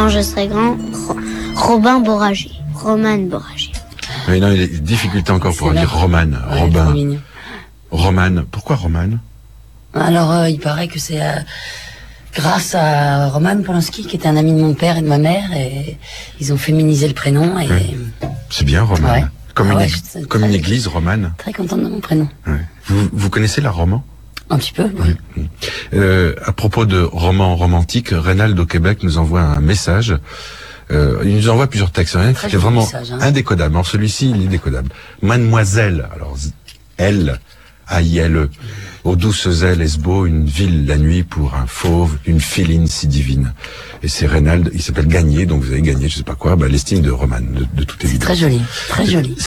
quand je serai grand, Robin Boragé. Roman Boragé. Mais non, il y a des difficultés encore pour dire Roman. Ouais, Robin. trop mignon. Roman. Pourquoi Roman? Alors, il paraît que c'est grâce à Roman Polanski, qui était un ami de mon père et de ma mère, et ils ont féminisé le prénom. Et C'est bien, Roman. Ouais. Comme, Ah une, ouais, comme une église romane. très contente de mon prénom. Ouais. Vous connaissez la roman? Un petit peu, oui. À propos de romans romantiques, Reynald au Québec nous envoie un message. Il nous envoie plusieurs textes. Hein, Très qui est joli vraiment message, hein. indécodable. Alors celui-ci, il est décodable. Mademoiselle, alors elle, A-I-L-E, aux douces ailes Esbeau, une ville la nuit pour un fauve, une féline si divine. Et c'est Reynald, il s'appelle Gagné, donc vous avez gagné, je sais pas quoi, l'estime de Roman, de toute C'est évidence. très joli, très joli.